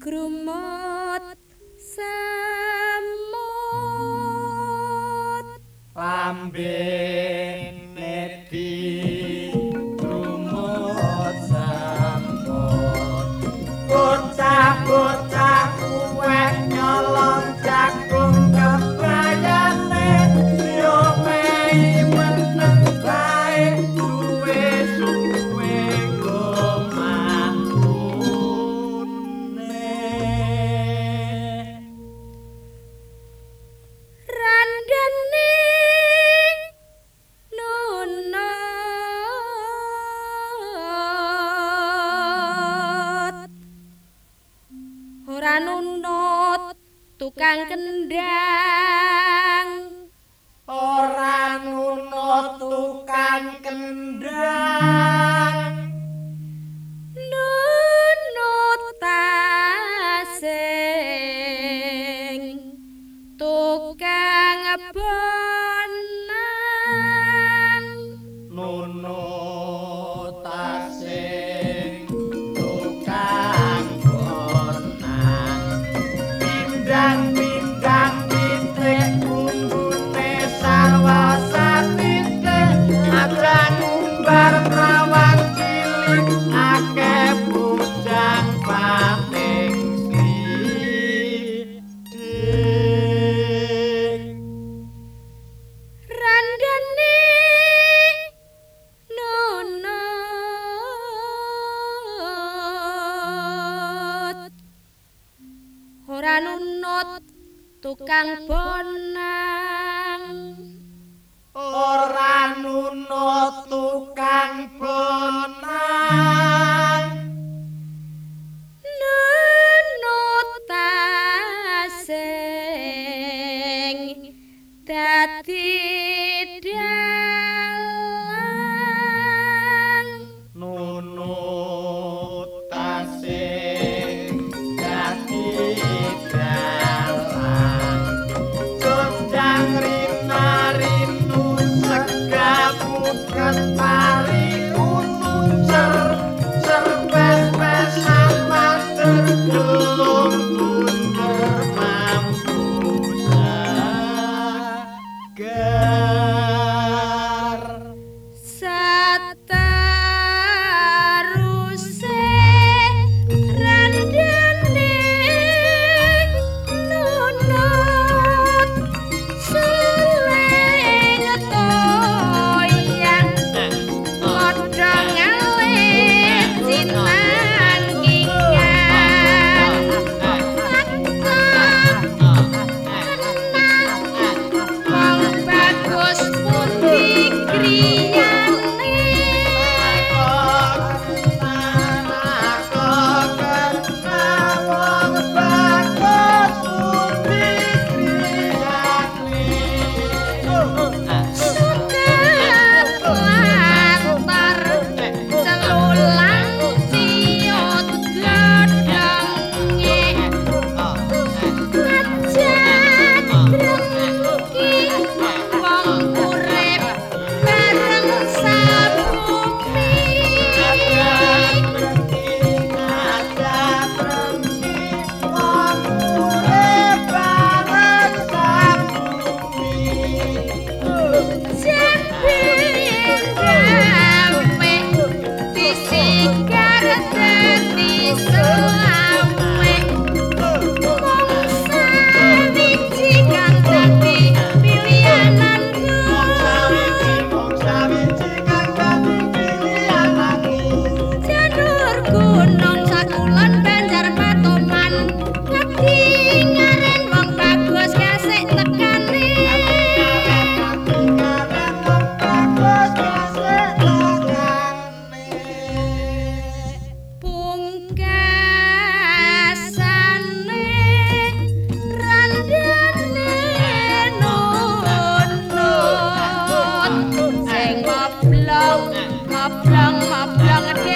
grumut semut lambe nedi grumut semut bocah-bocah kuwek nyolong jagung kebayane yo mei meneng bae suwe-suwe ora nunut tukang kendang ora nunut tukang kendang nunut tasing tukang bonang nunut tasing tukang bonang pindang-pindang titik bumbune sarwasatite aja ngumbar prawan cilik akeh bujang pating sidik randane nunut ora nunut tukang bonang ora nunut tukang bonang nunut tasing dadi dalang nunut tasing dadi dalang jojang rina-rinu segaput kentari kununcer serpes-pesan mater gelung bunder mampu segar sataruse randane nunut suling toyang padha ngalit sinanggingan wong bagus pundi griyane latar celulang ciut godhonge ajan drengki wong urip bareng sabukti Janur gunung sakulon banjar patoman ngati ngaren wong bagus kasih tekane pungkasane randane nunut sing moblong